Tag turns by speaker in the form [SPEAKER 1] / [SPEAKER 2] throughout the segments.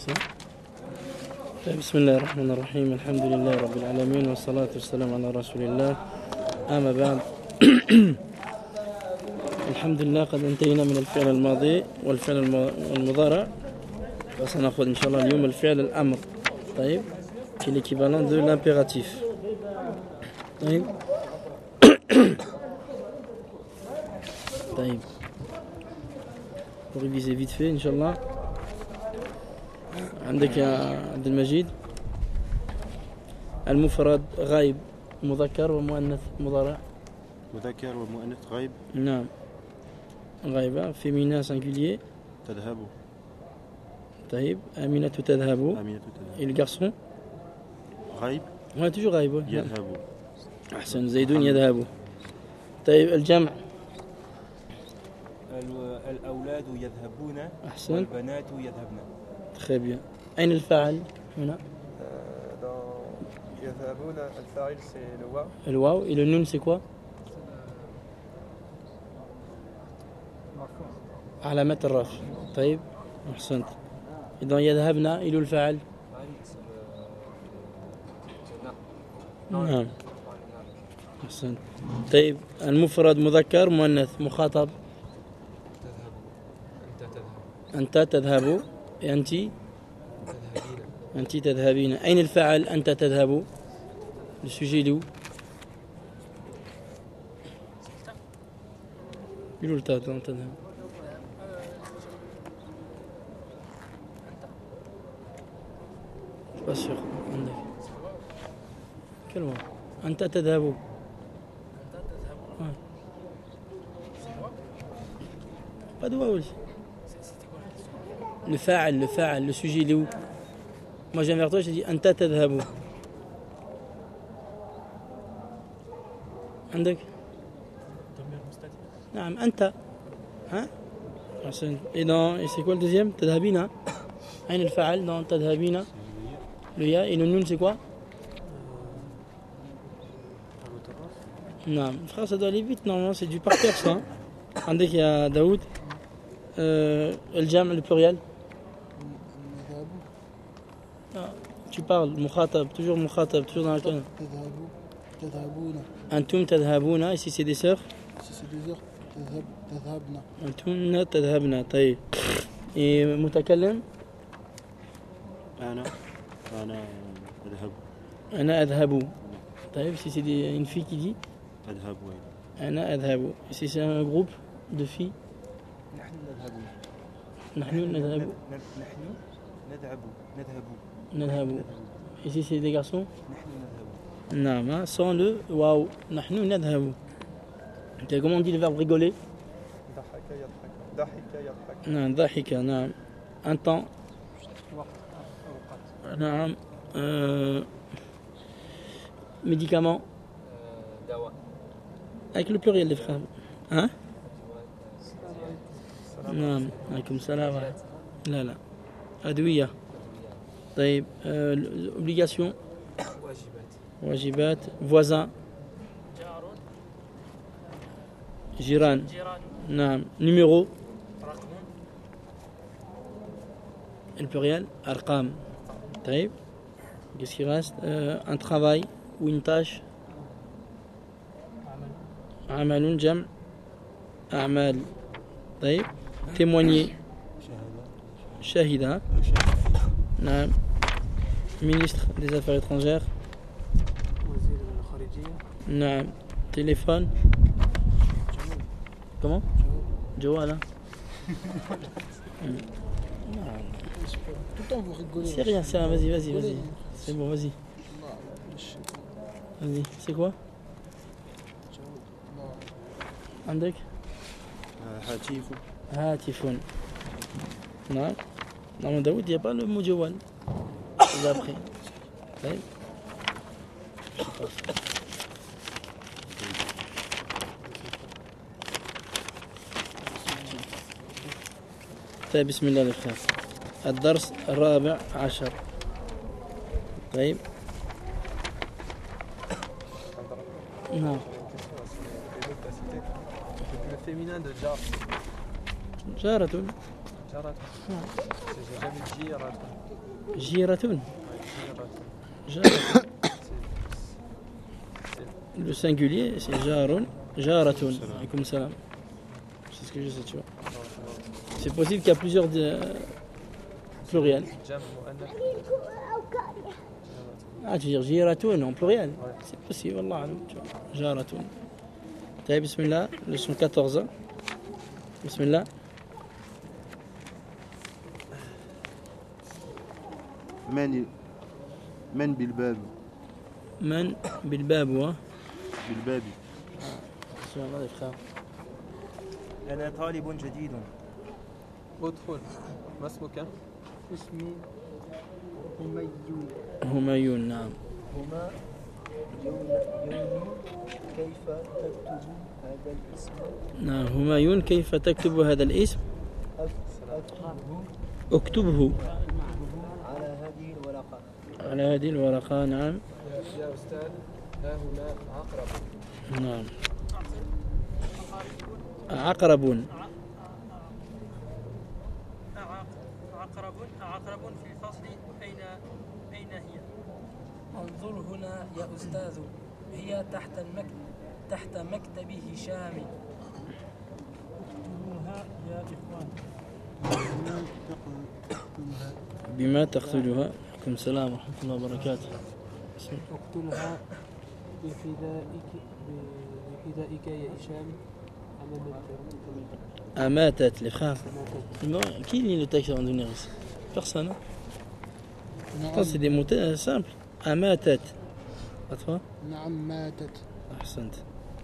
[SPEAKER 1] بسم الله الرحمن الرحيم الحمد لله رب العالمين والصلاة والسلام على رسول الله أما بعد الحمد لله قد انتهينا من الفعل الماضي والفعل المضارع وسنأخذ إن شاء الله اليوم الفعل الأمر طيب qui est l'équivalent de l'impératif طيب طيب pour réviser vite fait إن شاء الله عندك يا عبد المجيد المفرد غائب مذكر ومؤنث مضارع
[SPEAKER 2] مذكر ومؤنث غائب
[SPEAKER 1] نعم غائبة féminin singulier
[SPEAKER 2] تذهب
[SPEAKER 1] طيب أمينة تذهب et le garçon
[SPEAKER 2] غائب
[SPEAKER 1] ouais toujours غائب
[SPEAKER 2] يذهب
[SPEAKER 1] أحسن زيدون يذهب طيب الجمع
[SPEAKER 2] الأولاد يذهبون
[SPEAKER 1] أحسن
[SPEAKER 2] والبنات يذهبن
[SPEAKER 1] très bien أين الفاعل هنا
[SPEAKER 3] يذهبون الفاعل c'est le واو
[SPEAKER 1] الواو et le nun c'est quoi علامة الرفع طيب أحسنت إذا يذهبن إلى الفاعل نعم أحسنت طيب المفرد مذكر مؤنث مخاطب أنت تذهب أنت تذهبين أين الفاعل أنت تذهب le sujet il est où il est où le تذهب pas sûr عندك كلمة أنت تذهب pas de واو le فاعل le sujet il est où moi je viens vers toi je te dis أنت تذهب عندك نعم أنت ها أحسن et c'est quoi le deuxième تذهبين أين الفاعل dans تذهبين le ya et le nun c'est quoi non frère ça doit aller vite normalement c'est du par cœur ça عندك يا داود الجمع le pluriel tu parles مخاطب toujours dans la colonne أنتم تذهبون ici c'est des sœurs أنتم تذهبن طيب et متكلم
[SPEAKER 2] أنا أذهب
[SPEAKER 1] أنا أذهب طيب si c'est une fille qui dit
[SPEAKER 2] أذهب
[SPEAKER 1] أنا أذهب si c'est un groupe de filles نحن نذهب نذهب et si c'est des garçons نعم sans le واو نحن نذهب comment on dit le verbe rigoler نعم ضحك نعم un temps نعم médicament avec le pluriel des frères hein نعم عليكم السلام لا أدوية طيب obligation واجبات voisin جيران نعم numéro le pluriel أرقام طيب qu'est-ce qui reste un travail ou une tâche عمل جمع أعمال طيب témoigner شاهد نعم ministre des affaires étrangères نعم téléphone comment جوال
[SPEAKER 4] tout le temps vous rigolez.
[SPEAKER 1] C'est rien, vas-y. C'est bon, vas-y. Vas-y, c'est quoi عندك هاتف نعم non Daoud il n'y a pas le mot جوال c'est après طيب طيب بسم الله الرحمن الدرس الرابع عشر طيب نعم
[SPEAKER 3] Le féminin de jar.
[SPEAKER 1] جارة
[SPEAKER 3] جارة. J'ai jamais dit جيرة.
[SPEAKER 1] جيرة.
[SPEAKER 3] جيرة.
[SPEAKER 1] جارة. Le singulier, c'est jarun. Jaratun. Alaykoum salam. C'est ce que je sais, tu vois. C'est possible qu'il y a plusieurs pluriels.
[SPEAKER 3] جمع مؤنث.
[SPEAKER 1] Ah, tu veux dire jiratun en pluriel.
[SPEAKER 3] Ouais.
[SPEAKER 1] C'est possible, Allah alam, tu vois. Jaratun. Taïb, bismillah, leçon 14. Bismillah.
[SPEAKER 2] من بالباب
[SPEAKER 1] Man bilbab, wa.
[SPEAKER 2] بالباب
[SPEAKER 1] Inch'Allah, les frères.
[SPEAKER 2] أنا طالب جديد.
[SPEAKER 3] ادخل. ما اسمك؟
[SPEAKER 4] اسمي هميون.
[SPEAKER 1] Humayun, naam.
[SPEAKER 4] هما يوني كيف تكتب هذا الاسم؟
[SPEAKER 1] نعم همايون كيف تكتب هذا الاسم؟ اكتبه
[SPEAKER 4] على هذه الورقة.
[SPEAKER 1] على هذه الورقة. نعم.
[SPEAKER 3] يا أستاذ ها هنا عقرب.
[SPEAKER 1] نعم. عقرب.
[SPEAKER 5] عقرب في الفصل. أين هي؟ انظر هنا يا أستاذ، هي تحت مكتب هشام. اكتبوها يا إخوان.
[SPEAKER 1] بما تقتلها. عليكم السلام ورحمة الله وبركاته.
[SPEAKER 5] اقتلها بفدائك يا هشام أمام
[SPEAKER 1] أماتت les frères. Bon, qui lit le texte avant de venir ici? Personne. Hein? Pourtant, c'est des mots simples. أماتت. À toi?
[SPEAKER 4] نعم ماتت.
[SPEAKER 1] أحسنت.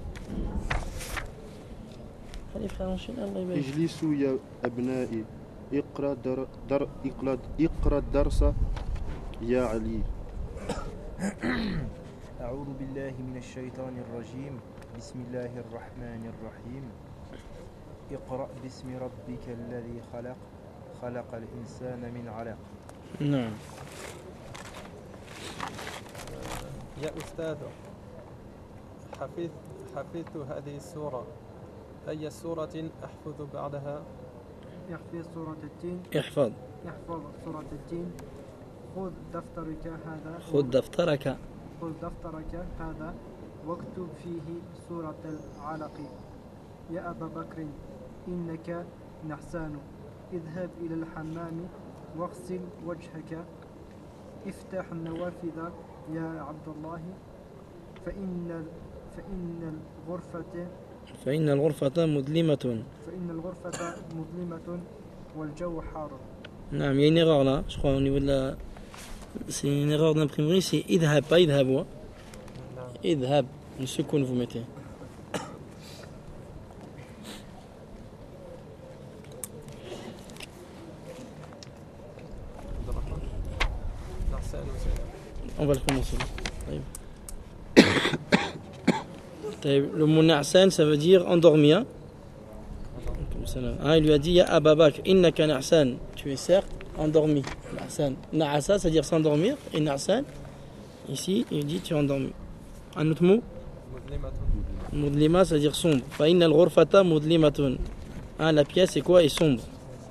[SPEAKER 1] Allez frère, enchaîne. Allah يبارك.
[SPEAKER 2] اجلسوا يا أبنائي. اقرأ الدرس يا علي.
[SPEAKER 6] أعوذ بالله من الشيطان الرجيم. بسم الله الرحمن الرحيم. اقرأ باسم ربك الذي خلق الإنسان من علق.
[SPEAKER 1] نعم.
[SPEAKER 3] يا أستاذ حفظت هذه السورة. أي سورة أحفظ بعدها؟
[SPEAKER 7] يحفظ سورة التين.
[SPEAKER 1] احفظ.
[SPEAKER 7] يحفظ سورة التين. خذ دفترك هذا.
[SPEAKER 1] خذ دفترك.
[SPEAKER 7] خذ دفترك هذا واكتب فيه سورة العلق. يا أبا بكر إنك نحسان، اذهب إلى الحمام واغسل وجهك، افتح النوافذ يا عبد الله،
[SPEAKER 1] فإن الغرفة مظلمة.
[SPEAKER 7] والجو حار.
[SPEAKER 1] Non, il y a une erreur là, je crois, au niveau de la. C'est une erreur d'imprimerie, c'est idhab, pas idhab. Idhab, une seconde vous mettez. On va le commencer. Le mot na'san, ça veut dire endormi. Hein? Il lui a dit Ya Aba Bakr, innaka na'san. Tu es certes endormi. Na'san. Na'asa, ça veut dire s'endormir. Et na'san, ici, il dit tu es endormi. Un autre mot Mudlima, ça veut dire sombre. Fa'inna al-ghurfata mudlimatun. La pièce, c'est quoi? Est sombre.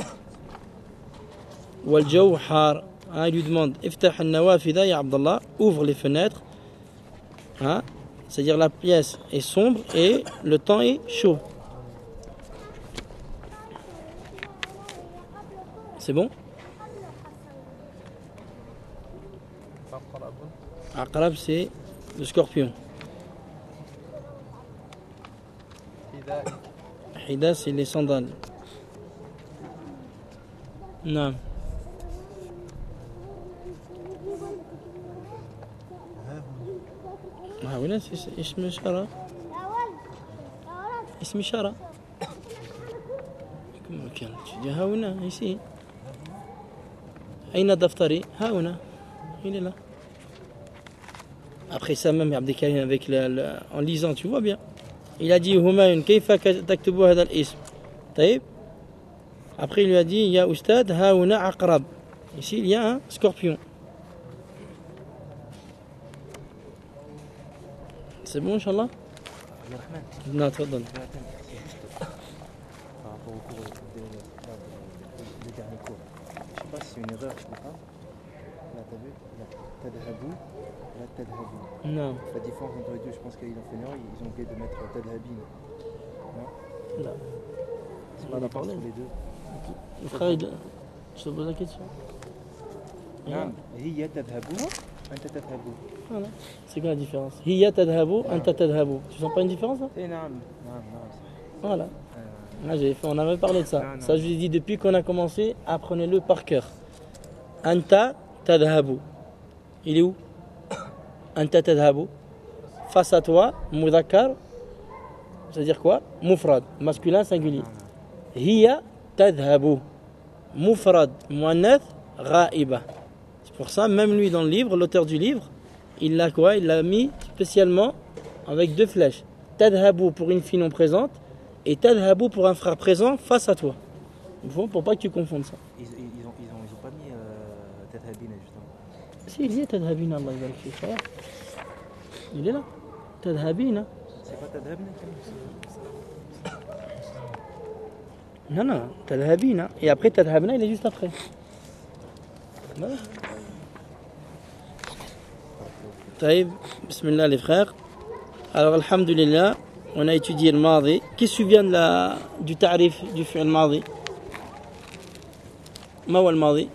[SPEAKER 1] Wal jaw har. Il lui demande Iftah al-nawafida ya Abdallah. Ouvre les fenêtres. C'est-à-dire la pièce est sombre et le temps est chaud. C'est bon? Aqrab, c'est le scorpion. Hida, c'est les sandales. Non. هنا اسم إشارة. اسم إشارة. كم كان؟ ها هنا ici. أين دفتري؟ ها هنا. Il est là. Après ça même Abdelkarim avec en lisant tu vois bien. Il a dit Humayun kayfa taktubu hadha al-ism. طيب. Après il lui a dit ya ustad ha huna aqrab. Ici il y a un scorpion. C'est bon, Inch'Allah? Non, تفضل.
[SPEAKER 6] pas si c'est une erreur, je sais pas. Là, t'as vu? Là, tadhabou, là, tadhabou.
[SPEAKER 1] Non.
[SPEAKER 6] La différence entre les deux, je pense qu'ils ont fait une erreur, ils ont oublié de mettre tadhabin.
[SPEAKER 1] Là.
[SPEAKER 6] C'est
[SPEAKER 1] On en a parlé.
[SPEAKER 6] les deux.
[SPEAKER 1] Le frère, je te pose la question.
[SPEAKER 6] نعم هي تذهب أنت تذهب.
[SPEAKER 1] Voilà. C'est quoi la différence? Hiya tadhabu, anta tadhabu. Tu sens pas une différence là?
[SPEAKER 6] إيه نعم نعم.
[SPEAKER 1] Voilà. Là, on avait parlé de ça.
[SPEAKER 6] Non.
[SPEAKER 1] Ça, je lui ai dit depuis qu'on a commencé, apprenez-le par cœur. Anta tadhabu. Il est où? Anta tadhabu. Face à toi, mudhakkar. C'est-à-dire quoi? Mufrad, masculin singulier. Hiya tadhabu. Mufrad, muannath, ghaiba. C'est pour ça, même lui dans le livre, l'auteur du livre, il l'a quoi? Il l'a mis spécialement avec deux flèches. Tadhabu pour une fille non présente et tadhabu pour un frère présent face à toi. Il faut pour pas que tu confondes ça.
[SPEAKER 6] Ils ont pas mis tadhabina justement.
[SPEAKER 1] Si, il y a tadhabina, Allah yabarak fik. Il est là. Tadhabina.
[SPEAKER 6] C'est pas tadhabina
[SPEAKER 1] Non, non, tadhabina. Et après tadhabina, il est juste après. Voilà. Taïb, bismillah les frères. Alors, alhamdulillah, on a étudié le madi. Qu'est-ce qui vient du tarif du fi'l madi? ما هو الماضي؟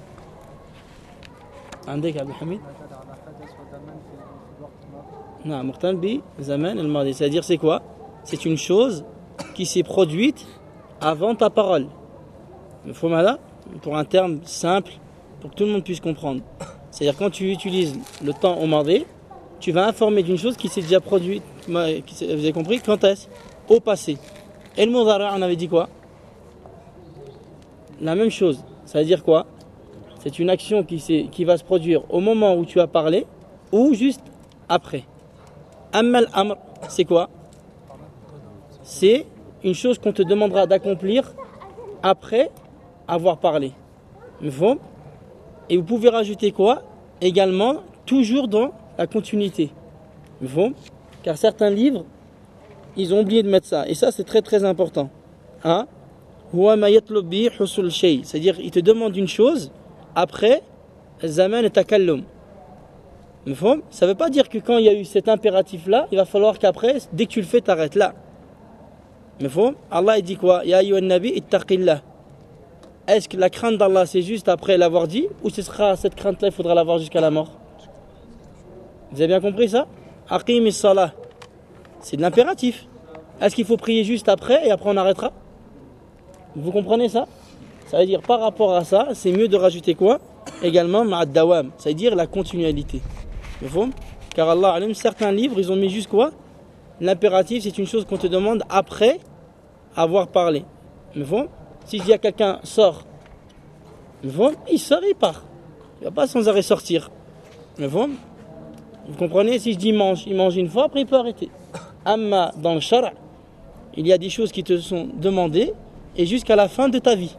[SPEAKER 1] عندك عبد الحميد؟
[SPEAKER 7] معتاد على حدث وزمن في الوقت الماضي.
[SPEAKER 1] Non, muqtan bi zaman al-madi. C'est-à-dire, c'est quoi? C'est une chose qui s'est produite avant ta parole. Il faut là, pour un terme simple, pour que tout le monde puisse comprendre. C'est-à-dire, quand tu utilises le temps au madi, tu vas informer d'une chose qui s'est déjà produite. Vous avez compris? Quand est-ce? Au passé. Et le mudhara', on avait dit quoi? La même chose. Ça veut dire quoi? C'est une action qui va se produire au moment où tu as parlé ou juste après. Amma al-amr, c'est quoi? C'est une chose qu'on te demandera d'accomplir après avoir parlé. Et vous pouvez rajouter quoi? Également, toujours dans la continuité. Car certains livres, ils ont oublié de mettre ça. Et ça, c'est très très important. Hein? C'est-à-dire, il te demande une chose après zaman et takallum. Ça ne veut pas dire que quand il y a eu cet impératif-là, il va falloir qu'après, dès que tu le fais, t'arrêtes là. Allah il dit quoi? Ya ayyuhan nabi ittaqillah. Est-ce que la crainte d'Allah c'est juste après l'avoir dit, ou ce sera cette crainte-là, il faudra l'avoir jusqu'à la mort? Vous avez bien compris ça? Aqim as-salah. C'est de l'impératif. Est-ce qu'il faut prier juste après et après on arrêtera? Vous comprenez ça? Ça veut dire par rapport à ça, c'est mieux de rajouter quoi? Également ma'ad dawam, ça veut dire la continualité. Car Allah alim, certains livres, ils ont mis juste quoi? L'impératif, c'est une chose qu'on te demande après avoir parlé. Si je dis à quelqu'un sors, il sort, il part. Il ne va pas sans arrêt sortir. Vous comprenez? Si je dis il mange une fois, après il peut arrêter. Amma dans le shara', il y a des choses qui te sont demandées et jusqu'à la fin de ta vie.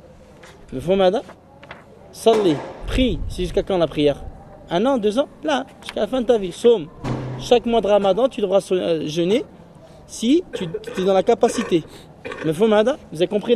[SPEAKER 1] Salli, prie, c'est jusqu'à quand la prière? 1 an, 2 ans? Là, jusqu'à la fin de ta vie. Somme, chaque mois de Ramadan, tu devras jeûner si tu es dans la capacité. Vous avez compris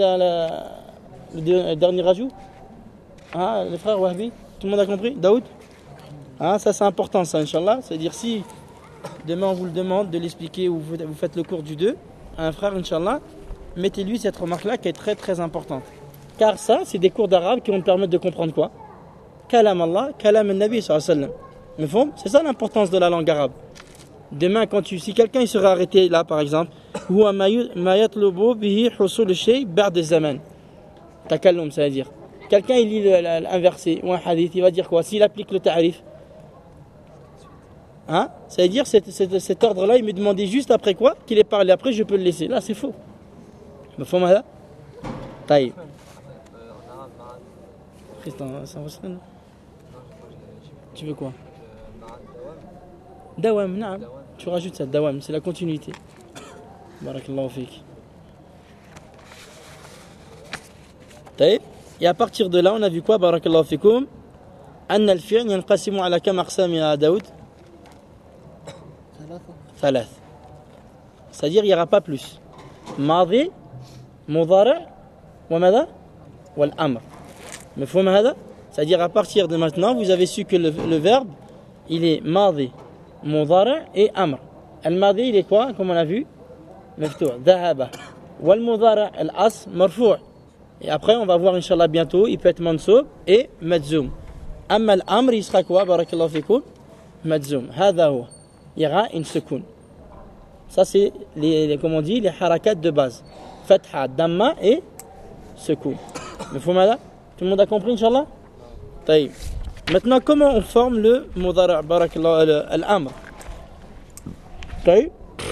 [SPEAKER 1] le dernier rajout? Ah, les frères Wahbi, tout le monde a compris? Daoud? Ah, ça c'est important ça, Inch'Allah. C'est-à-dire si demain on vous le demande de l'expliquer ou vous faites le cours du 2 à un frère, Inch'Allah, mettez-lui cette remarque-là qui est très très importante. Car ça, c'est des cours d'arabe qui vont te permettre de comprendre quoi? Kalam Allah, kalam al-Nabi sallallahu alayhi wa sallam. C'est ça l'importance de la langue arabe. Demain, si quelqu'un il serait arrêté là, par exemple, huwa ma yatlubu bihi husul shay ba'd zaman. Takallum, ça veut dire. Quelqu'un il lit un verset ou un hadith, il va dire quoi? S'il applique le ta'rif, hein? Ça veut dire cet ordre-là, il me demandait juste après quoi? Qu'il ait parlé. Après, je peux le laisser. Là, c'est faux. مفهوم هذا؟ طيب. Tu veux quoi? Dawam, naam. Tu rajoutes ça, dawam, c'est la continuité. Barakallahu fik. طيب. Et à partir de là, on a vu quoi? Barakallahu fikum. أن الفعل ينقسم على كم أقسام يا داود؟ 3. C'est-à-dire il n'y aura pas plus. ماضي مضارع وماذا؟ والأمر. مفهوم هذا؟ C'est-à-dire à partir de maintenant, vous avez su que le verbe, il est madi, mudara' et amr. Al-madi, il est quoi, comme on a vu? Maftou', dhahaba. Wal-mudara' al-as, marfou'. Et après, on va voir, Inch'Allah, bientôt, il peut être mansoub et madzoum. Amma al-amr, il sera quoi, barakallahu fikoum? Madzoum. Hada huwa. Il y aura une sekoun. Ça, c'est comme on dit, les harakat de base. Fatha, damma et sekoun. Mafhoum hada? Tout le monde a compris, Inch'Allah? طيب. Maintenant, comment on forme le mudara' barakallahu al-amr? طيب.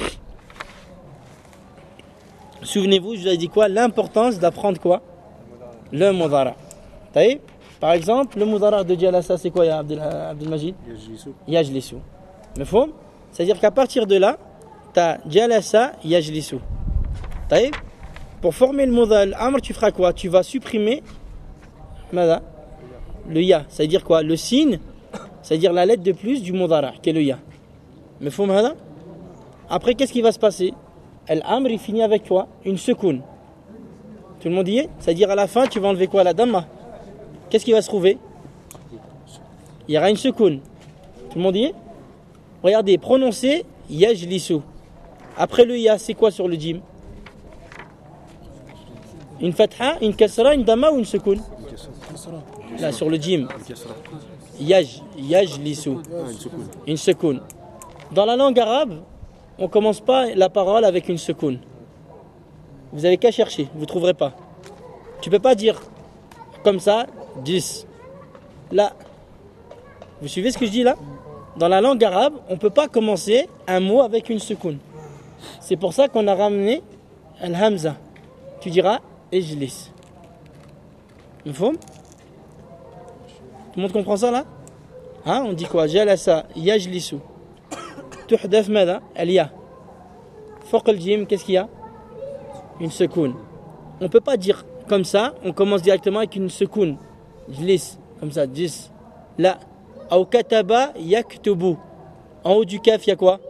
[SPEAKER 1] Souvenez-vous, je vous ai dit quoi? L'importance d'apprendre quoi? Le mudara'. طيب. Par exemple, le mudara' de jalasa, c'est quoi, ya Abdel Majid? Yajlisu. Mafhoum? C'est-à-dire qu'à partir de là, tu as jalasa, yajlisu. طيب. Pour former le mudara' al-amr, tu feras quoi? Tu vas supprimer ماذا? Le ya, c'est-à-dire quoi? Le signe, c'est-à-dire la lettre de plus du mudara', qui est le ya. مفهوم هذا? Après, qu'est-ce qui va se passer? Al-amr, il finit avec quoi? Une sekoun. Tout le monde y est? C'est-à-dire à la fin, tu vas enlever quoi? La damma. Qu'est-ce qui va se trouver? Il y aura une sekoun. Tout le monde y est? Regardez, prononcez yajlisu. Après le ya, c'est quoi sur le jim? Une fatha, une kasra, une damma ou une sekoun? Là, sur le jim. Yajlisu. Une sekoun. Dans la langue arabe, on ne commence pas la parole avec une sekoun. Vous n'avez qu'à chercher, vous ne trouverez pas. Tu ne peux pas dire comme ça, 10. Là. Vous suivez ce que je dis là? Dans la langue arabe, on ne peut pas commencer un mot avec une sekoun. C'est pour ça qu'on a ramené al-hamza. Tu diras ijlis. Mfhoum? Tout le monde comprend ça là? Hein? On dit quoi? Jalasa yajlisu. Tuhdaf mada? Al-ya. Fawq al-jim, qu'est-ce qu'il y a? Une sekoun. On ne peut pas dire comme ça, on commence directement avec une sekoun. Jlis, comme ça, 10. Là. Aw kataba yaktubu. En haut du kaf, il y a quoi?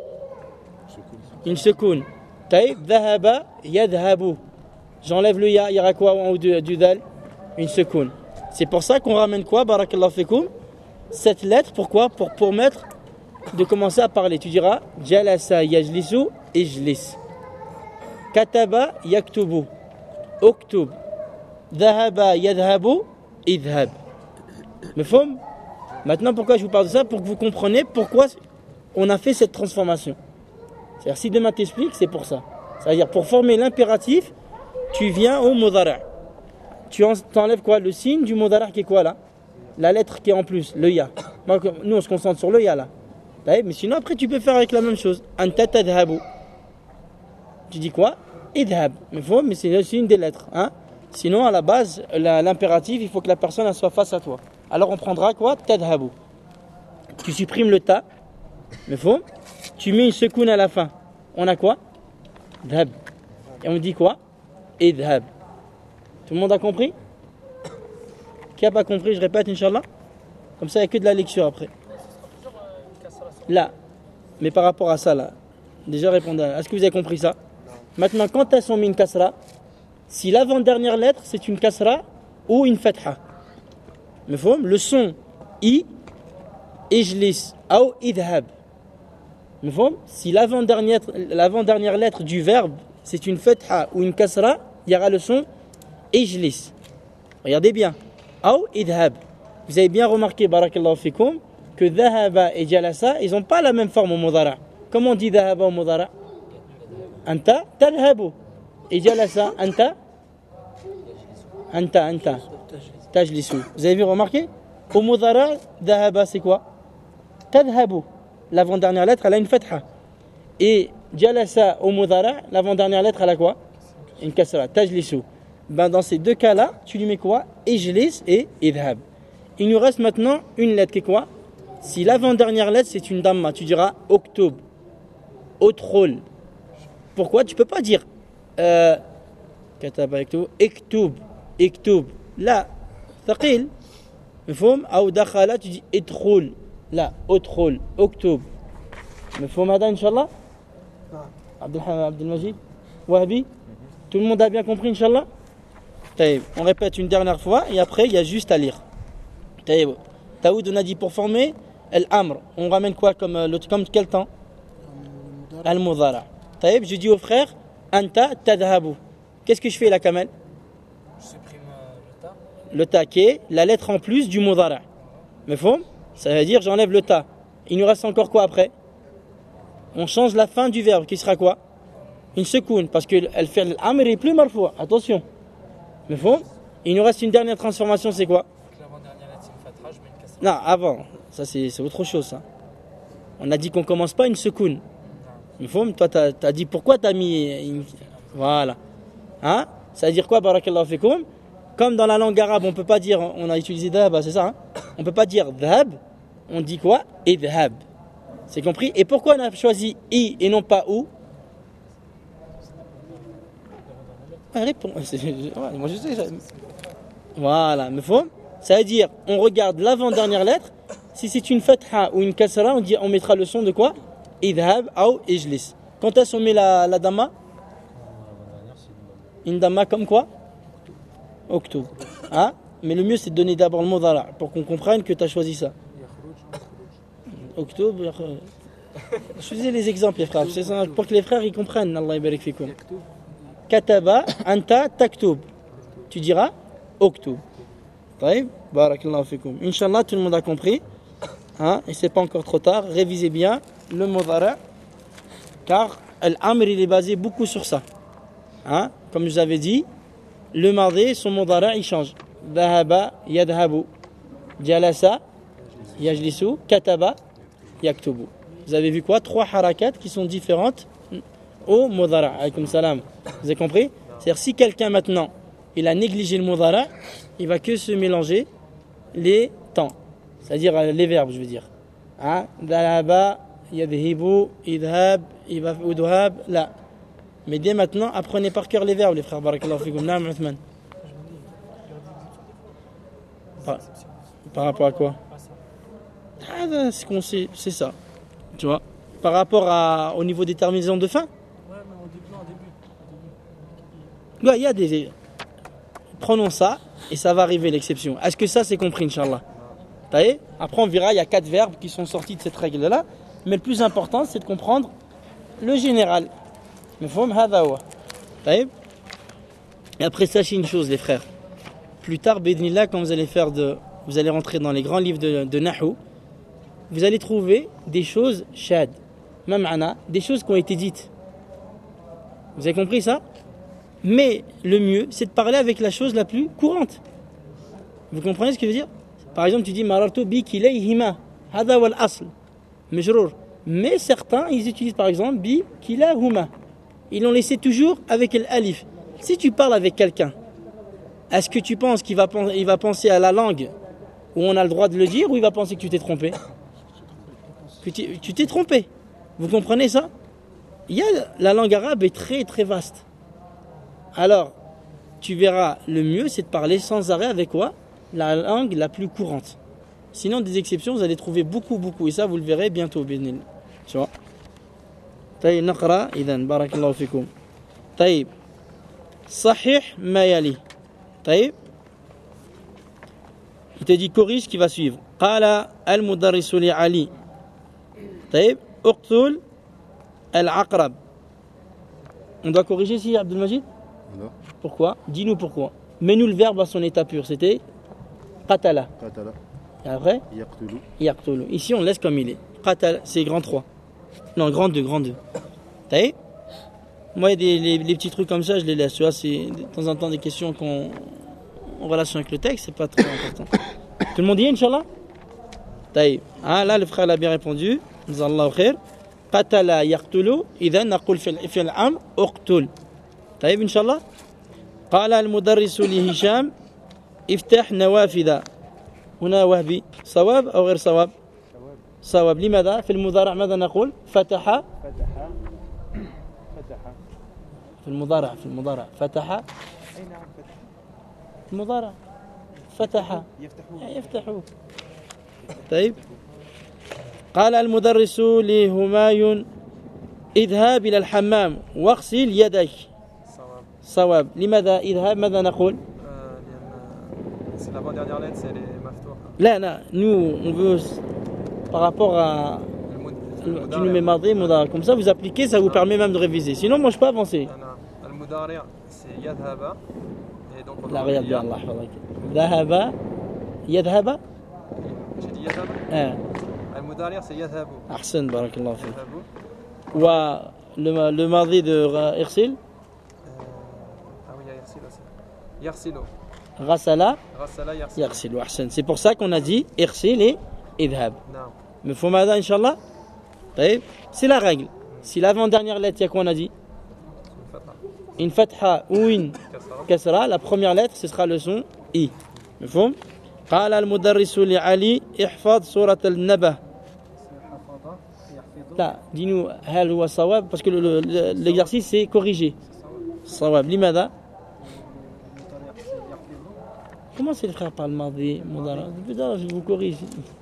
[SPEAKER 1] Une sekoun. Taïb, dhahaba yadhabu. J'enlève le ya, il y aura quoi en haut du dal? Une sekoun. C'est pour ça qu'on ramène quoi, barakallahu fikoum? Cette lettre, pourquoi? Pour permettre de commencer à parler. Tu diras jalasa yajlisu ijlis. Kataba yaktubu. Uktub. Dhahaba yadhabu idhab. Mafhoum? Maintenant, pourquoi je vous parle de ça? Pour que vous compreniez pourquoi on a fait cette transformation. C'est-à-dire, si demain t'explique, c'est pour ça. C'est-à-dire, pour former l'impératif, tu viens au mudara'. Tu enlèves quoi? Le signe du mudara' qui est quoi là? La lettre qui est en plus, le ya. Nous, on se concentre sur le ya là. Mais sinon, après, tu peux faire avec la même chose. Anta tadhabu. Tu dis quoi? Idhab. Mais c'est le signe des lettres. Hein? Sinon, à la base, l'impératif, il faut que la personne elle soit face à toi. Alors, on prendra quoi? Tadhabu. Tu supprimes le ta. Tu mets une sekoun à la fin. On a quoi? Dhab. Et on dit quoi? Idhab. Tout le monde a compris? Qui n'a pas compris, je répète, Inch'Allah. Comme ça, il n'y a que de la lecture après. Là. Mais par rapport à ça, là. Déjà, répondez. Est-ce que vous avez compris ça? Maintenant, quand elles sont mis une kasra, si l'avant-dernière lettre, c'est une kasra ou une fatha. Le son i, ijlis, ou idhab. Si l'avant-dernière lettre du verbe, c'est une fatha ou une kasra, il y aura le son ijlis. Regardez bien. Ou idhab. Vous avez bien remarqué, barakallahu fikoum, que dhahaba et jalasa, ils n'ont pas la même forme au mudara'. Comment on dit dhahaba au mudara'? Anta tadhabu. Et jalasa, anta tajlisu. Vous avez vu, remarqué? Au mudara', dhahaba c'est quoi? Tadhabu. L'avant-dernière lettre, elle a une fatha. Et jalasa au mudara', l'avant-dernière lettre, elle a quoi? Une kasra. Tajlisu. Dans ces deux cas-là, tu lui mets quoi? Ijlis et idhab. Il nous reste maintenant une lettre qui est quoi? Si l'avant-dernière lettre c'est une damma, tu diras oktub, otrol. Pourquoi? Tu peux pas dire kataba iktub, iktub. Là, thaqil. Mfhoum? Ou dakhala, tu dis idkhul. Là, otrol, oktub. Mfhoum hada, Inch'Allah? Abdel Majid? Wahbi? Tout le monde a bien compris, Inch'Allah? Taïb. On répète une dernière fois et après il y a juste à lire. Taïb. Taoud, on a dit pour former Al-Amr. On ramène quoi comme quel temps? Al-Mudara. Taïb, je dis au frère Anta tadhabu. Qu'est-ce que je fais là, Kamel?
[SPEAKER 5] Je supprime le ta.
[SPEAKER 1] Le ta qui est la lettre en plus du Mudara. Mais faut? Ça veut dire j'enlève le ta. Il nous reste encore quoi après? On change la fin du verbe qui sera quoi? Une secoune. Parce que al-fi'l al-amr est plus marfou'. Attention. Mais faut? Il nous reste une dernière transformation, c'est quoi?
[SPEAKER 5] L'avant-dernière lettre, c'est une fatha, je mets une kasra.
[SPEAKER 1] Non, avant. Ça, c'est autre chose, ça. On a dit qu'on commence pas une secoune. Mais faut? Toi, t'as dit pourquoi t'as mis une... Voilà. Hein? Ça veut dire quoi, barakallahu fikoum? Comme dans la langue arabe, on peut pas dire, on a utilisé dhab, c'est ça, hein? On peut pas dire dhab, on dit quoi? Idhab. C'est compris? Et pourquoi on a choisi i et non pas ou? Réponds. Moi je sais. Voilà, mais faut. Ça veut dire, on regarde l'avant-dernière lettre. Si c'est une fatha ou une kasra, on mettra le son de quoi? Idhab ou ijlis. Quand est-ce qu'on met la dama? Une dama comme quoi? Octobre. Hein? Mais le mieux c'est de donner d'abord le mudara pour qu'on comprenne que tu as choisi ça. Octobre. Je faisais les exemples les frères. C'est ça, pour que les frères ils comprennent. Allah yabarik fikoum. Kataba, anta, taktub. Tu diras octobre. Taïb, barakallahu fikoum. Inch'Allah, tout le monde a compris. Hein? Et c'est pas encore trop tard. Révisez bien le mudara. Car l'amr il est basé beaucoup sur ça. Hein? Comme je vous avais dit, le mardi, son mudara il change. Dhahaba, yadhabu. Jalasa, yajlisu. Kataba, yaktubu. Vous avez vu quoi? 3 harakat qui sont différentes au mudara. Alaykoum salam. Vous avez compris? C'est-à-dire si quelqu'un maintenant il a négligé le mudara, il va que se mélanger les temps. C'est-à-dire les verbes, je veux dire. Hein? Dhahaba, yadhibu, idhab, udhab, la. Mais dès maintenant, apprenez par cœur les verbes, les frères. Barakallahu fikoum. Naam, Uthman. Par rapport à quoi? C'est ça. Tu vois? Par rapport au niveau des terminaisons de fin?
[SPEAKER 5] Ouais, mais au début.
[SPEAKER 1] Ouais, il y a des... Prenons ça, et ça va arriver l'exception. Est-ce que ça, c'est compris, Inch'Allah? Après, on verra, il y a 4 verbes qui sont sortis de cette règle-là. Mais le plus important, c'est de comprendre le général. Et après, sachez une chose, les frères. Plus tard, Bédnillah, quand vous allez rentrer dans les grands livres de Nahou, vous allez trouver des choses shad, mam'ana, des choses qui ont été dites. Vous avez compris ça? Mais le mieux, c'est de parler avec la chose la plus courante. Vous comprenez ce que je veux dire? Par exemple, tu dis marartu bi kilayhima, hada wal asl, majrour. Mais certains, ils utilisent par exemple bi kilahuma. Ils l'ont laissé toujours avec l'alif. Si tu parles avec quelqu'un, est-ce que tu penses qu'il va penser à la langue où on a le droit de le dire, ou il va penser que tu t'es trompé? Que tu t'es trompé. Vous comprenez ça? La langue arabe est très très vaste. Alors, tu verras, le mieux c'est de parler sans arrêt avec quoi? La langue la plus courante. Sinon, des exceptions, vous allez trouver beaucoup. Et ça, vous le verrez bientôt, Bénil. Tu vois? طيب نقرأ إذن بارك الله فيكم. طيب صحيح ما يلي. طيب il te dit corrige ce qui va suivre. قال المدرس لعلي. طيب اقتل العقرب. On doit corriger ici, Abdelmajid?
[SPEAKER 2] Non.
[SPEAKER 1] Pourquoi? Dis-nous pourquoi. Mets-nous le verbe à son état pur. C'était qatala.
[SPEAKER 2] Qatala.
[SPEAKER 1] Et après
[SPEAKER 2] Yaqtulu.
[SPEAKER 1] Yaqtulu. Ici on laisse comme il est. Qatala, c'est grand 3. Non, grand 2. T'as vu? Moi, les petits trucs comme ça, je les laisse. Tu vois, c'est de temps en temps des questions en relation avec le texte, c'est pas trop important. Tout le monde dit, Inch'Allah? T'as vu? Ah, là, le frère l'a bien répondu. Jazallahu khair. Qatala yaqtulu. Idhan naqul fi al-amr uqtul. T'as vu, Inch'Allah? قال المدرس لهشام افتح نوافذ. هنا وهبي صواب أو غير صواب؟ صواب. لماذا؟ في المضارع ماذا نقول؟ فتح. في المضارع فتح.
[SPEAKER 6] أي نعم فتح.
[SPEAKER 1] المضارع فتح يفتح. طيب قال المدرس لهمايون اذهب إلى الحمام واغسل يديك. صواب. لماذا اذهب؟ ماذا نقول؟
[SPEAKER 3] C'est l'avant-dernière lettre, c'est les maftour.
[SPEAKER 1] Là, là, nous, on veut, par rapport à. Tu nous mets mardi, mudari. Comme ça, vous appliquez, ça vous permet même de réviser. Sinon, moi, je peux avancer.
[SPEAKER 3] Al-mudari, c'est yadhaba. Et donc, on
[SPEAKER 1] La
[SPEAKER 3] aura
[SPEAKER 1] regarde
[SPEAKER 3] ya.
[SPEAKER 1] bien, Allah. Dhahaba. Yadhaba.
[SPEAKER 3] J'ai dit yadhaba.
[SPEAKER 1] Ah.
[SPEAKER 3] Al-mudari, c'est yadhabu.
[SPEAKER 1] Ahsan, barakallah fik.
[SPEAKER 3] Yadhabu.
[SPEAKER 1] Wa le mardi de Irsil.
[SPEAKER 3] Ah oui, il y a yarsil aussi. Yarsilo.
[SPEAKER 1] Rasala.
[SPEAKER 3] Rassala, yarsil.
[SPEAKER 1] Yarsil. Ahsan. C'est pour ça qu'on a dit Irsil et Idhab.
[SPEAKER 3] Non.
[SPEAKER 1] Mais Fomada, Inch'Allah. C'est la règle. Si l'avant-dernière lettre, il y a quoi on a dit? Une fatha ou une kasra, la première lettre, ce sera le son I. مفهوم؟ قال المدرس لعلي احفظ سورة النبأ. لا, dis-nous, هل هو صواب? Parce que l'exercice c'est corrigé. صواب. لماذا؟ Comment c'est le frère parle mardi, مضارع? Je vous corrige.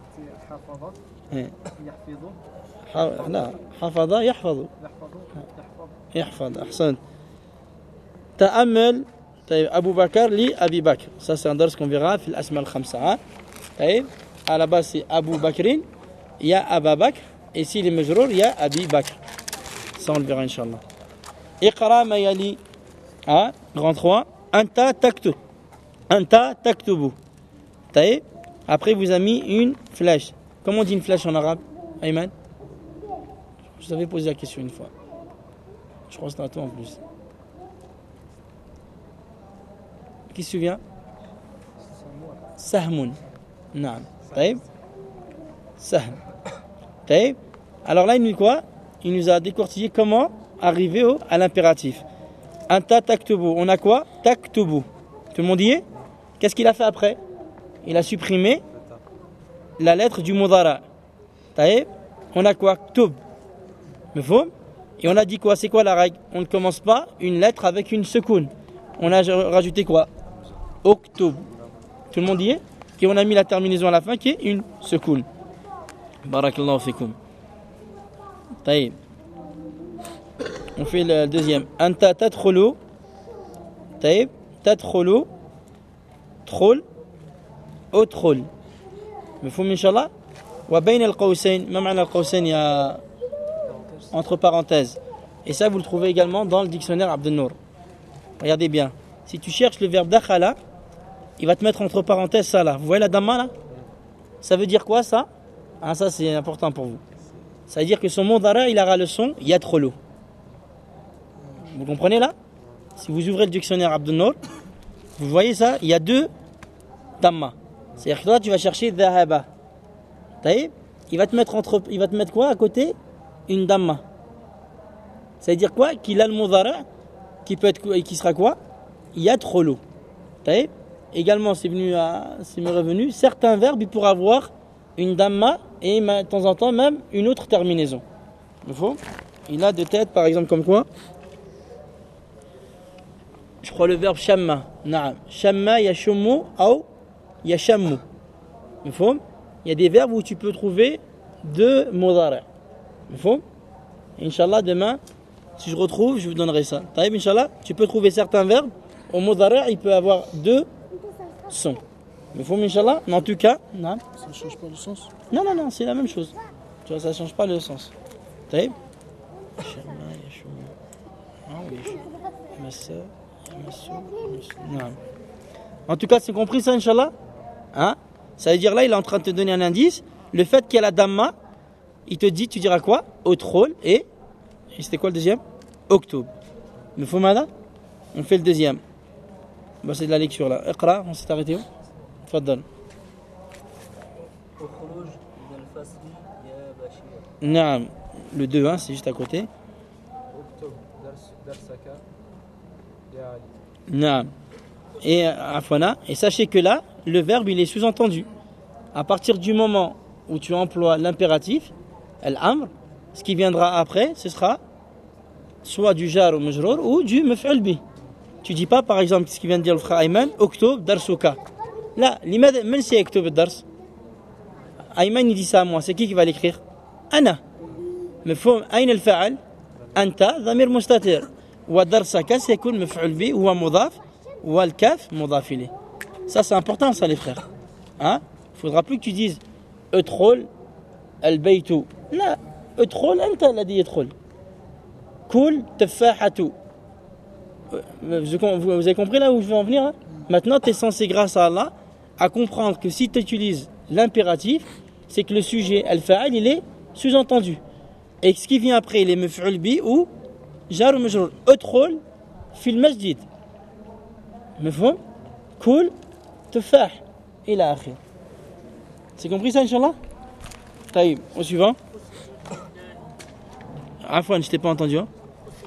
[SPEAKER 1] لا, حفظ يحفظ. يحفظ. أحسنت. تأمل. طيب أبو بكر لأبي بكر. Ça c'est un dars qu'on verra في الأسماء الخمسة. طيب à la base c'est Abu Bakrin, il y a Aba Bakr, et si les majrour il y a Abi Bakr. Ça on le verra Inch'Allah. اقرأ ما يلي. Grand 3. أنت تكتب. أنت تكتب. طيب après vous avez mis une flèche. Comment on dit une flèche en arabe, Ayman? Je vous avais posé la question une fois. Je crois que c'était à toi en plus. Qui se souvient? Sahmun. Non. Taïb. Sahm. Taïb. Alors là, il nous dit quoi? Il nous a décortiqué comment arriver à l'impératif. Anta taktubu. On a quoi? Taktubu. Tout le monde y est? Qu'est-ce qu'il a fait après? Il a supprimé la lettre du mudara. Taïb. On a quoi? Ktub. Mefhoum? Et on a dit quoi? C'est quoi la règle? On ne commence pas une lettre avec une sekoun. On a rajouté quoi? Oktub. Tout le monde y est? Et on a mis la terminaison à la fin qui est une sekoun. Barakallahu fikoum. Taïb. On fait le deuxième. Anta tadkhulu. Taïb. Tadkhulu. Troll. Otrol. Mefhoum inshallah? Wa bayn al-qawsayn. Ma ma'na al-qawsayn? Il y a entre parenthèses. Et ça, vous le trouvez également dans le dictionnaire Abd al-Nour. Regardez bien. Si tu cherches le verbe dakhala, il va te mettre entre parenthèses ça là. Vous voyez la damma là? Ça veut dire quoi ça? Ça c'est important pour vous. Ça veut dire que son mudara il aura le son yadkhulu. Vous comprenez là? Si vous ouvrez le dictionnaire Abd al-Nour, vous voyez ça? Il y a deux damma. C'est-à-dire que toi tu vas chercher dhahaba. Taïb, il va te mettre quoi à côté? Une damma. Ça veut dire quoi? Qu'il a le mudara qui sera quoi? Yadkhulu. Taïb. Également, c'est me revenu. Certains verbes, ils pourraient avoir une damma et de temps en temps même une autre terminaison. Il a de tête, par exemple, comme quoi? Je crois le verbe shamma. Naam. Shamma yashummu ou yashammu. Il y a des verbes où tu peux trouver deux mudara. Inch'Allah, demain, si je retrouve, je vous donnerai ça. Taïb, Inch'Allah, tu peux trouver certains verbes. Au mudara, il peut avoir deux sons. Inch'Allah, mais en tout cas, non.
[SPEAKER 4] Ça ne change pas le sens?
[SPEAKER 1] Non, c'est la même chose. Tu vois, ça ne change pas le sens. Taïb. En tout cas, c'est compris ça, Inch'Allah? Ça veut dire là, il est en train de te donner un indice. Le fait qu'il y a la damma, il te dit, tu diras quoi? Otrol et c'était quoi le deuxième? Octobre. Mais faut madame? On fait le deuxième. C'est de la lecture là. Iqra, on s'est arrêté où? Faddal. Naam. Le 2, c'est juste à côté. Naam. Et afwana. Et sachez que là, le verbe il est sous-entendu. À partir du moment où tu emploies l'impératif, al-amr, ce qui viendra après, ce sera soit du jar ou majrour ou du maf'ul bi. Tu dis pas par exemple ce qui vient de dire le frère Ayman, Oktub darsuka. Là, l'imad, même si Oktub dars. Ayman il dit ça à moi, c'est qui va l'écrire? Ana. مفهوم أين الفاعل؟ أنت ضمير مستتر ودرسك سيكون مفعول به هو مضاف والكاف مضاف إليه. Ça, c'est important, ça, les frères. Hein? Il faudra plus que tu dises Etrol, al-baytu. Là, Etrol, anta l'a dit Etrol. Kul, tafahatu. Vous avez compris là où je veux en venir hein? Maintenant, tu es censé, grâce à Allah, à comprendre que si tu utilises l'impératif, c'est que le sujet, al-fa'al, il est sous-entendu. Et ce qui vient après, il est maf'ul bi ou jar ou majrour. Etrol, fil masjid. Mafhoum? Kul, tafah. Ila akhir. C'est compris ça, Inch'Allah? Taïb, au suivant. Afwan, je t'ai pas entendu. Hein?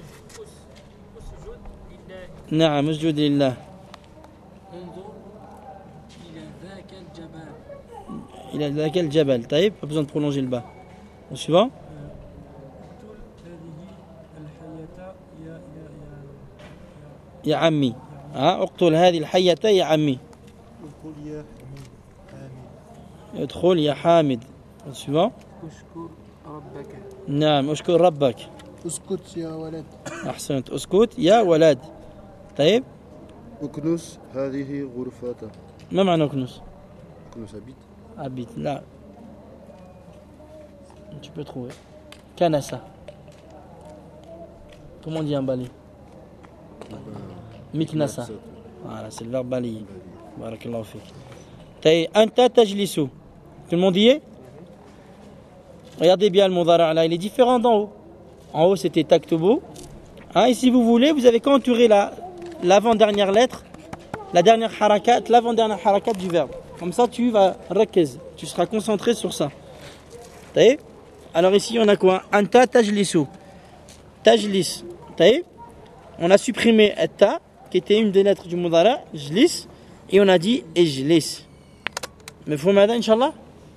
[SPEAKER 1] Naam, usjud lillah. Il a laquelle Jabal. Taïb, pas besoin de prolonger le bas. Au suivant. يا عمي اقتل هذه الحية يا عمي ادخل يا حامد suivant
[SPEAKER 3] اشكر ربك.
[SPEAKER 1] نعم اشكر ربك
[SPEAKER 4] اسكت يا ولد.
[SPEAKER 1] احسنت اسكت يا ولد. طيب
[SPEAKER 2] أكنس هذه غرفته.
[SPEAKER 1] ما معنى اكنس؟
[SPEAKER 2] أكنس habite.
[SPEAKER 1] habite là tu peux trouver kanasa. Comment on dit emballer? Miknasa. Voilà, c'est le verbe balayer. Barakallahu fik. Taï, anta tajlisu. Tout le monde y est? Regardez bien le mudara là, il est différent d'en haut. En haut c'était taktubu. Hein, et si vous voulez, vous avez qu'à entourer l'avant-dernière lettre, la dernière harakat, l'avant-dernière harakat du verbe. Comme ça tu vas rakez, tu seras concentré sur ça. Taï? Alors ici on a quoi? Anta tajlisu. Tajlis. Taï? On a supprimé ta qui était une des lettres du mudara, jlis, et on a dit ijlis. Mais faut m'aider, Inch'Allah.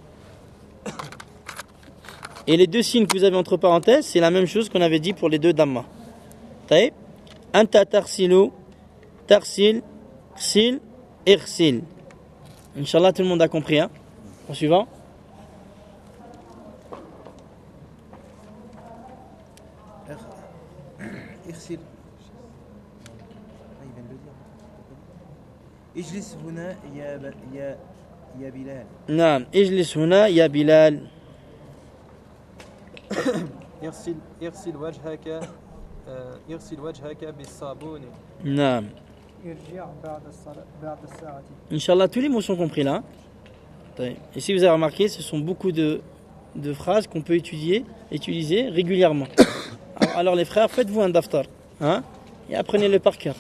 [SPEAKER 1] Et les deux signes que vous avez entre parenthèses, c'est la même chose qu'on avait dit pour les deux damma. Taïb. Anta tarsilu, tarsil, sil, irsil. Inch'Allah, tout le monde a compris. Hein? Au suivant.
[SPEAKER 6] Irsil. اجلس هنا يا بلال.
[SPEAKER 1] نعم اجلس هنا يا بلال.
[SPEAKER 3] اغسل وجهك بالصابون.
[SPEAKER 1] نعم.
[SPEAKER 7] ارجع بعد الساعة.
[SPEAKER 1] Inch'Allah, tous les mots sont compris là. Et si vous avez remarqué, ce sont beaucoup de phrases qu'on peut utiliser régulièrement. Alors les frères, faites-vous un daftar. Hein, et apprenez-le par cœur.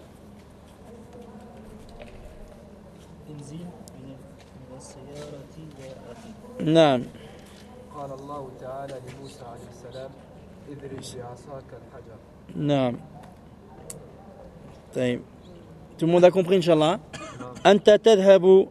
[SPEAKER 1] نعم.
[SPEAKER 3] قال الله تعالى لموسى عليه السلام اضرب بعصاك الحجر.
[SPEAKER 1] نعم. طيب. Tout le monde a compris, Inch'Allah. أنت تذهب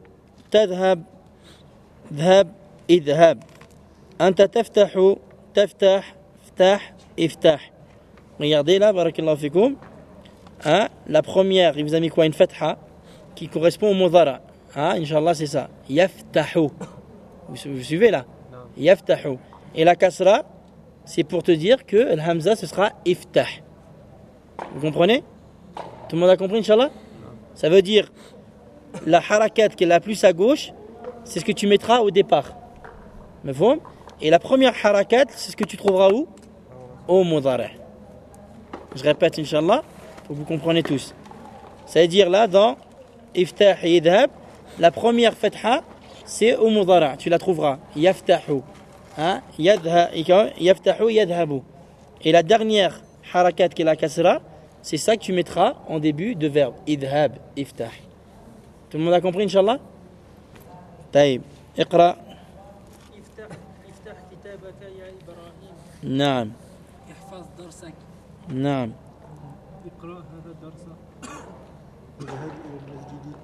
[SPEAKER 1] ذهب اذهب. أنت تفتح افتح افتح. Regardez là, barakallahu fikoum. Hein, la première, il vous a mis quoi? Une fatha qui correspond au mudara. Hein, Inch'Allah, c'est ça. Yaftahu. Vous suivez là? Yaftahu. Et la kasra, c'est pour te dire que le hamza, ce sera iftah. Vous comprenez? Tout le monde a compris, Inch'Allah? Ça veut dire la harakat qui est la plus à gauche, c'est ce que tu mettras au départ. Mafhoum? Et la première harakat, c'est ce que tu trouveras où? Au mudara'. Je répète, Inch'Allah, pour que vous compreniez tous. Ça veut dire là, dans iftah et idhab, la première fatha, c'est au mudara'. Tu la trouveras. Yaftahu. Hein? Yaftahu, yadhabu. Et la dernière harakat qui est la kasra, c'est ça que tu mettras en début de verbe. Idhab, iftah. Tout le monde a compris, Inch'Allah? Taïb. Iqra.
[SPEAKER 5] افتح كتابك يا إبراهيم.
[SPEAKER 1] نعم.
[SPEAKER 5] احفظ درسك.
[SPEAKER 1] نعم.
[SPEAKER 7] اقرأ هذا الدرس.
[SPEAKER 2] اذهب إلى المسجد.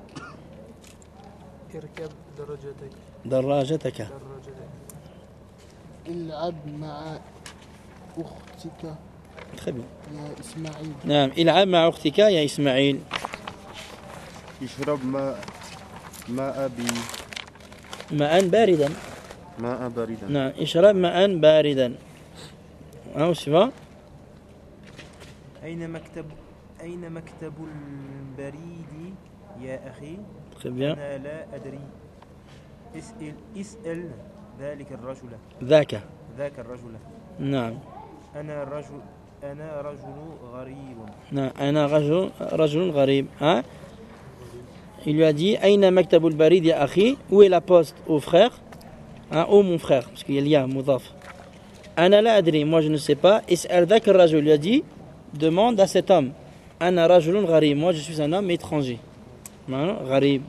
[SPEAKER 3] اركب دراجتك.
[SPEAKER 1] دراجتك.
[SPEAKER 4] العب مع أختك
[SPEAKER 1] Très bien.
[SPEAKER 4] يا إسماعيل.
[SPEAKER 1] نعم. العب مع أختك يا إسماعيل.
[SPEAKER 2] اشرب ماء
[SPEAKER 1] ماء باردا.
[SPEAKER 2] ماء باردا.
[SPEAKER 1] نعم. اشرب ماء باردا. au suivant.
[SPEAKER 6] أين مكتب البريد يا أخي؟
[SPEAKER 1] Très bien.
[SPEAKER 6] أنا لا أدري اسأل ذلك الرجل
[SPEAKER 1] ذاك.
[SPEAKER 6] نعم.
[SPEAKER 1] نعم.
[SPEAKER 6] أنا رجل غريب.
[SPEAKER 1] نعم. أنا رجل غريب. Hein? Il lui a dit أين مكتب البريد يا أخي? Où est la poste au frère? Hein? Oh mon frère, parce qu'il y a مضاف. أنا لا أدري, moi je ne sais pas. اسأل ذاك الرجل, lui a dit demande à cet homme. أنا رجل غريب, moi je suis un homme étranger. غريب.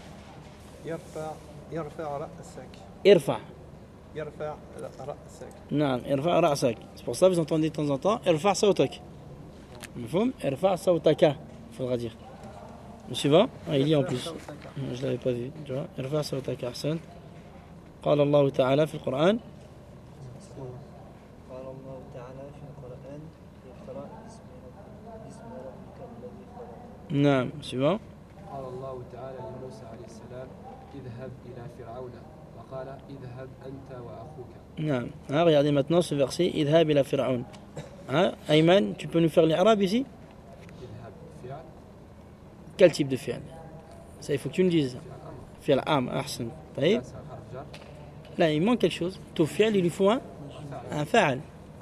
[SPEAKER 3] يرفع رأسك.
[SPEAKER 1] ارفع.
[SPEAKER 3] يرفع رأسك.
[SPEAKER 1] نعم ارفع رأسك. C'est pour ça que vous entendez de temps en temps ارفع صوتك. مفهوم؟ ارفع صوتك, faudra dire. Le suivant, il y a en plus. Je l'avais pas vu. Tu vois, ارفع صوتك أحسن. قال الله تعالى في القرآن.
[SPEAKER 7] قال الله تعالى في القرآن اقرأ باسم ربك الذي خلق.
[SPEAKER 1] نعم. suivant.
[SPEAKER 3] قال الله تعالى لموسى عليه السلام اذهب إلى فرعون وقال اذهب أنت وأخوك.
[SPEAKER 1] نعم. Regardez maintenant ce verset. اذهب إلى فرعون. Ayman, tu peux nous faire l'arabe ici?
[SPEAKER 3] اذهب فعل.
[SPEAKER 1] Quel type de fi'l? Ça, il faut que tu nous dises. Fi'l am, ahsan. طيب.
[SPEAKER 3] حرف جر.
[SPEAKER 1] Là, il manque quelque chose. Tout fi'l, il lui faut un fa'al.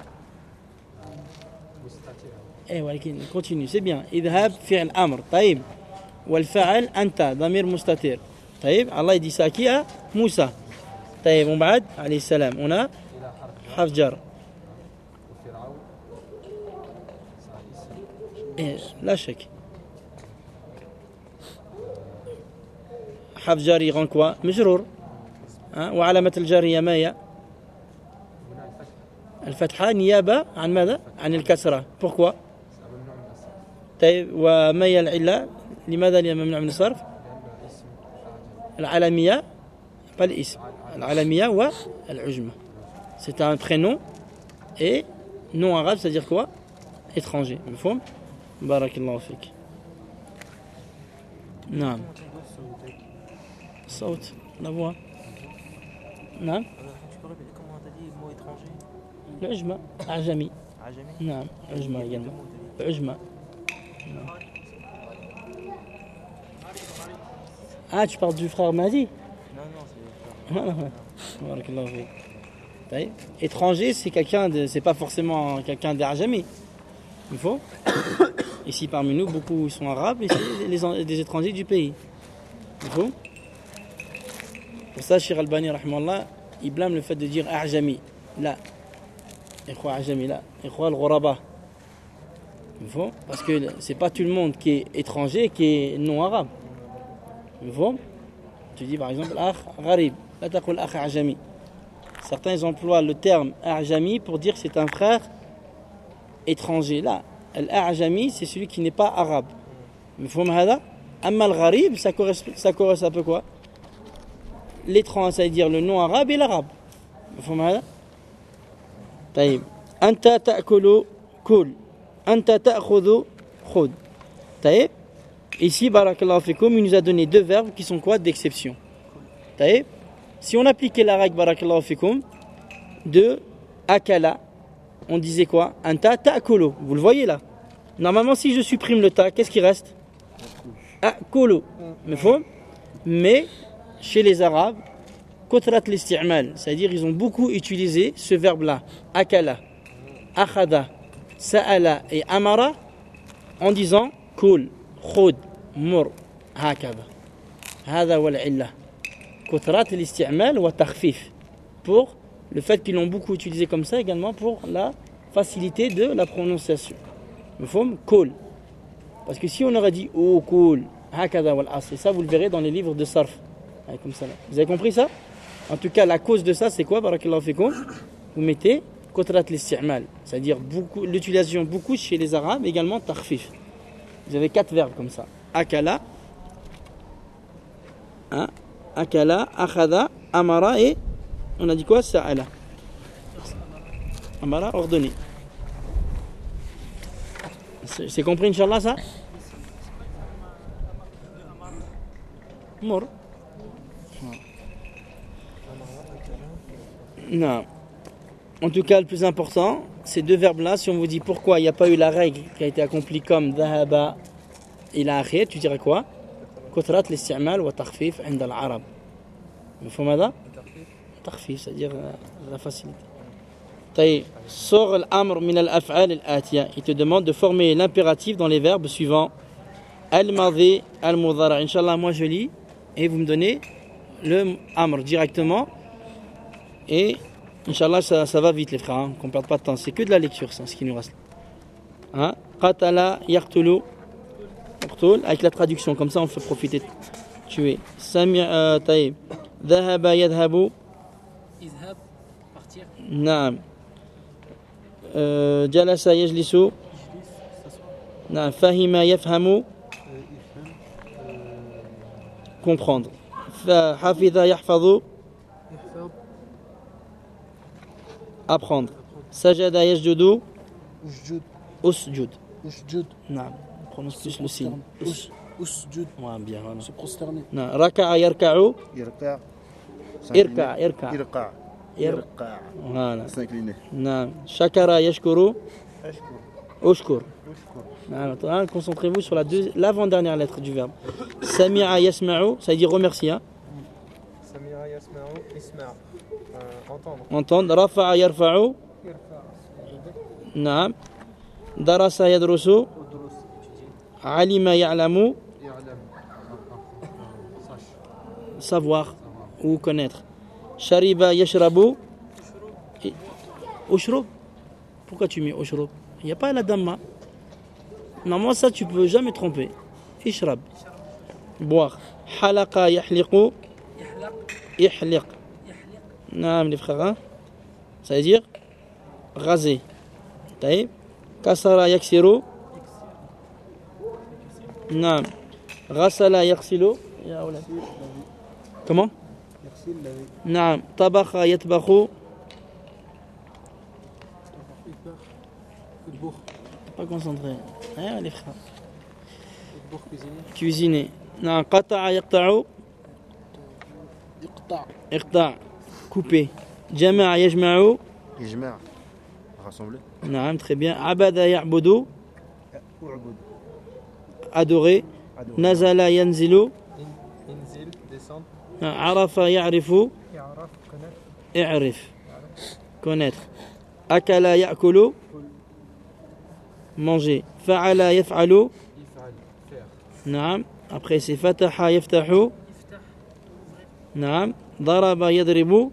[SPEAKER 3] مستتر.
[SPEAKER 1] ايه ولكن continue, c'est bien. اذهب فعل امر. طيب. والفعل انت ضمير مستتر. طيب. الله يدي ساكيا موسى. طيب. ومن بعد عليه السلام هنا
[SPEAKER 3] إلى
[SPEAKER 1] حرف جر.
[SPEAKER 3] وفرعون اسم.
[SPEAKER 1] إيه لا شك. حرف جر يغن كوا مجرور. وعلامة الجر هي ما هي؟
[SPEAKER 3] هنا الفتح.
[SPEAKER 1] الفتحة نيابة عن ماذا؟ عن الكسرة. Pourquoi؟
[SPEAKER 3] ممنوع من الصرف.
[SPEAKER 1] طيب. وما هي العلة؟ لماذا ممنوع من الصرف؟
[SPEAKER 3] لأنه اسم أعجمي.
[SPEAKER 1] العالمية pas l'ism. العالمية والعجمة. C'est un prénom et nom arabe, c'est-à-dire quoi? Étranger. مفهوم؟ بارك الله فيك. نعم. صوت la voix. نعم.
[SPEAKER 6] Tu peux répéter comment t'as dit le mot étranger?
[SPEAKER 1] العجمة. أعجمي.
[SPEAKER 6] عجمي.
[SPEAKER 1] نعم. عجمة également. عجمة. Ah, tu parles du frère Mahdi?
[SPEAKER 6] Non, c'est
[SPEAKER 1] Barakallahu fik. طيب. Étranger, c'est quelqu'un de, c'est pas forcément quelqu'un d'Arjami. Il faut. Ici parmi nous, beaucoup sont arabes et c'est des étrangers du pays. Il faut. Pour ça, Cheikh Albani, rahmallah, il blâme le fait de dire Arjami. Là. Ikhwa Arjami, là. Ikhwa al-Ghuraba. Il faut. Parce que c'est pas tout le monde qui est étranger qui est non arabe. Il faut. Tu dis par exemple Akh Gharib. Là, taqul Akh Arjami. Certains emploient le terme Arjami pour dire que c'est un frère étranger. Là, l'Arjami, c'est celui qui n'est pas arabe. Mais faut m'hada. Amma al-Gharib, ça correspond un peu quoi? L'étranger, ça veut dire le non arabe et l'arabe. faut m'hada. طيب. Anta ta'kulu kul. Anta ta'khudhu khud. طيب. Ici, barakallahu fikoum, il nous a donné deux verbes qui sont quoi? D'exception. طيب. Si on appliquait la règle barakallahu fikoum de akala, on disait quoi? Anta ta'kulu. Vous le voyez là. Normalement, si je supprime le ta, qu'est-ce qui reste? Akulu. Mais chez les Arabes, kotrat l'isti'mal, c'est-à-dire ils ont beaucoup utilisé ce verbe-là, akala, akhada, sa'ala et amara, en disant kul, khud, mur, hakada. Hada wal illa. Kotrat l'isti'mal wa takhfif. Pour le fait qu'ils l'ont beaucoup utilisé comme ça également pour la facilité de la prononciation. Kul. Parce que si on aurait dit oh kul, hakada wal as, et ça vous le verrez dans les livres de sarf. Comme ça, vous avez compris ça? En tout cas, la cause de ça, c'est quoi? Barakallahu fikoum. Vous mettez kotrat l'isti'mal, c'est-à-dire beaucoup, l'utilisation beaucoup chez les Arabes, également takhfif. Vous avez 4 verbes comme ça. Akala, akala, akhada, amara et on a dit quoi? Sa'ala. Amara, ordonné. C'est compris, Inch'Allah, ça? Mor. Non. En tout cas, le plus important, ces deux verbes-là, si on vous dit pourquoi il n'y a pas eu la règle qui a été accomplie comme dhahaba ila akhir, tu dirais quoi? كثرة الاستعمال والتخفيف عند العرب. مفهوم هذا؟ تخفيف c'est-à-dire la facilité. طيب صغ الأمر من الأفعال الآتية. Il te demande de former l'impératif dans les verbes suivants. Al-Madi, Al-Mudara. Inch'Allah, moi je lis et vous me donnez le Amr directement. Et Inch'Allah, ça va vite les frères, hein, qu'on ne perde pas de temps. C'est que de la lecture, ça, ce qui nous reste. Hein? Qatala, Yaqtulu, Uqtul, avec la traduction, comme ça on fait profiter de tuer. Taïb. Dhahaba, Yadhabu.
[SPEAKER 5] اذهب partir
[SPEAKER 1] Naam. Jalasa, Yajlisu. Naam. Fahima, Yafhamu. Comprendre. Hafidha, Yahfadhu. Apprendre. Sajada, Yajdudu.
[SPEAKER 4] Usjud.
[SPEAKER 1] Usjud.
[SPEAKER 4] Usjud.
[SPEAKER 1] Naam. On prononce plus le signe.
[SPEAKER 4] Usjud.
[SPEAKER 1] Ouais, bien, voilà.
[SPEAKER 4] Se prosterner.
[SPEAKER 1] Naam. Raka'a, Yarka'u.
[SPEAKER 2] يركع
[SPEAKER 1] Irka', Irka'.
[SPEAKER 2] يرقع
[SPEAKER 1] Ir-
[SPEAKER 2] يرقع
[SPEAKER 1] Voilà.
[SPEAKER 2] s'incliner
[SPEAKER 1] Naam. Shakara, Yashkuru.
[SPEAKER 2] أشكر
[SPEAKER 1] Ushkur.
[SPEAKER 2] أشكر
[SPEAKER 1] Naam. Attends, concentrez-vous sur l'avant-dernière lettre du verbe. Sami'a, Yasma'u. Ça veut dire remercier. Hein.
[SPEAKER 3] Samira yasma'u isma'. Entendre.
[SPEAKER 1] Entendre. Rafa'a, Yarfa'u. Naam. Darasa, Yadrusu. Alima, Ya'lamu.
[SPEAKER 3] Ya'lam. Sache.
[SPEAKER 1] Savoir ou connaître. Shariba, Yashrabu. Ushrub. Pourquoi tu mets Ushrub? Il n'y a pas la damma. Normalement, ça, tu peux jamais tromper. Ishrab. Boire. Halaqa, Yahliqu. Ihliq. Naam, les frères. Hein? Ça veut dire raser. Taïb. Kasara, Yaksiru. Naam. Ghassala, Yaksilu. Ya oulad. Comment? نعم طبخ يطبخ pas concentré hein, les frères cuisiner نعم قطع يقطع
[SPEAKER 4] يقطع.
[SPEAKER 1] اقطع couper جمع يجمع
[SPEAKER 2] يجمع rassembler
[SPEAKER 1] نعم très bien عبد يعبد
[SPEAKER 6] أعبد.
[SPEAKER 1] adorer
[SPEAKER 6] أدور.
[SPEAKER 1] نزل ينزل
[SPEAKER 3] Inzil, descendre.
[SPEAKER 1] عرف يعرف
[SPEAKER 3] Ya'raf, connaître.
[SPEAKER 1] اعرف connaître أكل يأكل manger فعل يفعل
[SPEAKER 3] If'al, faire.
[SPEAKER 1] نعم après c'est فتح يفتح نعم ضرب يضرب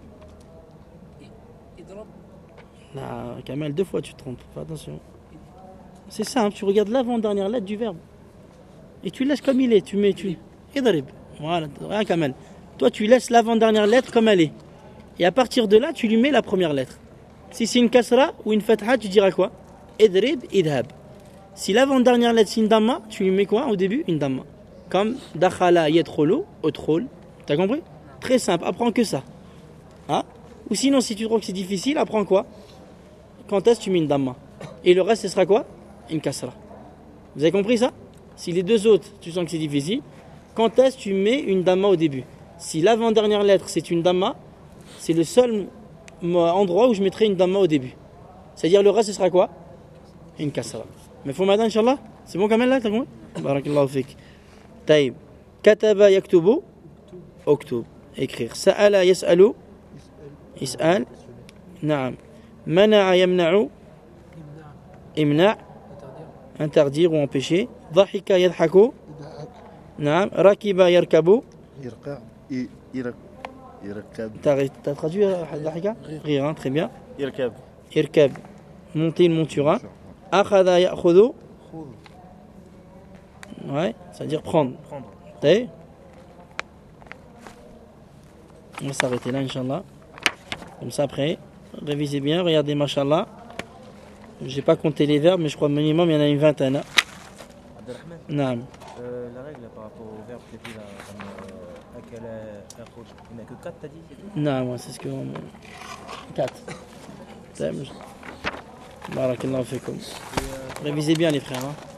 [SPEAKER 5] اضرب
[SPEAKER 1] là Kamal 2 fois tu te trompes fais attention c'est simple tu regardes l'avant-dernière lettre du verbe et tu laisses comme il est tu mets يضرب voilà regarde Kamal toi tu laisses l'avant-dernière lettre comme elle est et à partir de là tu lui mets la première lettre si c'est une kasra ou une fatha tu diras quoi idrib idhab si l'avant-dernière lettre c'est une damma tu lui mets quoi au début une damma comme dakhala yadkhulu udkhul t'as compris très simple apprends que ça hein ou sinon si tu trouves que c'est difficile apprends quoi quand est-ce que tu mets une damma et le reste ce sera quoi une kasra vous avez compris ça si les deux autres tu sens que c'est difficile quand est-ce que tu mets une damma au début si l'avant-dernière lettre c'est une damma c'est le seul endroit où je mettrai une damma au début c'est-à-dire le reste ce sera quoi une kasra mais faut maintenant inchallah c'est bon quand même là t'as compris barakallahu fik taïb kataba yaktubu uktub écrire sa'ala yas'alu is'al na'am mana'a yamna'u imna' interdire ou empêcher dhahika yadhaku
[SPEAKER 4] يدعك.
[SPEAKER 1] na'am rakiba yarkabu
[SPEAKER 2] يرقع يركب
[SPEAKER 1] t'as traduit dhahika rire hein, très bien
[SPEAKER 2] يركب
[SPEAKER 1] irkab monter il montera akhadha ya'khudhu
[SPEAKER 6] خذ.
[SPEAKER 1] ouais ça veut dire prendre
[SPEAKER 6] Prendre.
[SPEAKER 1] t'as on va s'arrêter là inchallah comme ça après révisez bien regardez mashallah j'ai pas compté les verbes mais je crois minimum il y en a une vingtaine hein.
[SPEAKER 6] Abdelrahman,
[SPEAKER 1] Naam.
[SPEAKER 6] la règle par rapport au verbe que tu as comme akala, akhud, il n'y a que 4 t'as dit c'est tout
[SPEAKER 1] Non, moi c'est ce que 4. Barakallahu fikum. Révisez bien les frères. Hein.